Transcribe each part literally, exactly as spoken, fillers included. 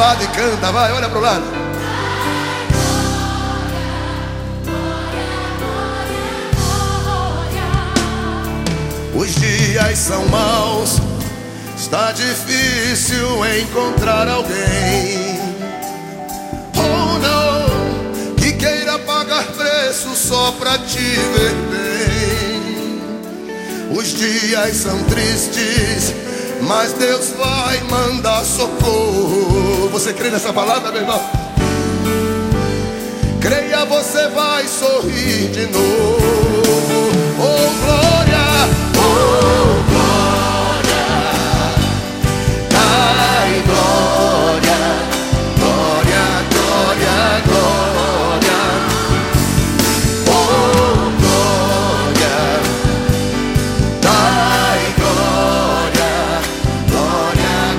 lado e canta, vai, olha pro lado. Os dias são maus, está difícil encontrar alguém. Oh não, que queira pagar preço só pra te ver bem. Os dias são tristes, mas Deus vai mandar socorro. Você crê nessa palavra, meu irmão? Creia, você vai sorrir de novo. Oh glória, oh glória, ai glória, glória, glória, glória. Oh glória, ai glória, glória,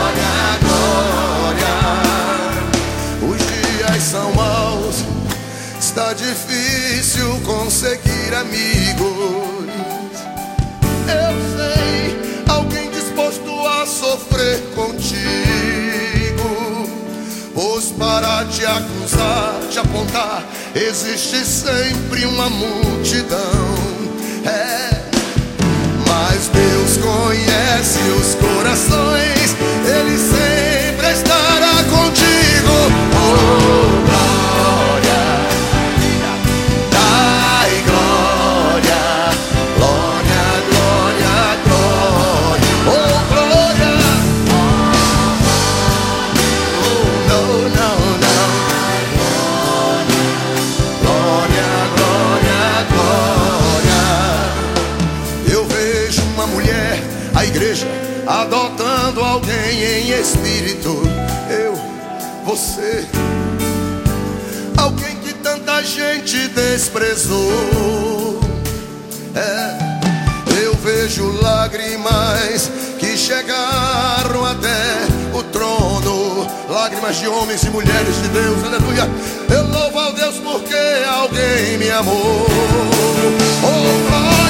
glória, glória. Os dias são maus, está difícil conseguir amigos. Eu sei, alguém disposto a sofrer contigo. Pois para te acusar, te apontar, existe sempre uma multidão. É, mas Deus conhece os corações, Ele sempre estará contigo. Oh glória, ai glória, glória, glória, glória. Oh glória, oh não, não, não. Glória, glória, glória. Eu vejo uma mulher, a igreja, adotando alguém em espírito. Eu, você, alguém que tanta gente desprezou. É, eu vejo lágrimas que chegaram até o trono, lágrimas de homens e mulheres de Deus, aleluia. Eu louvo a Deus porque alguém me amou. Oh glória.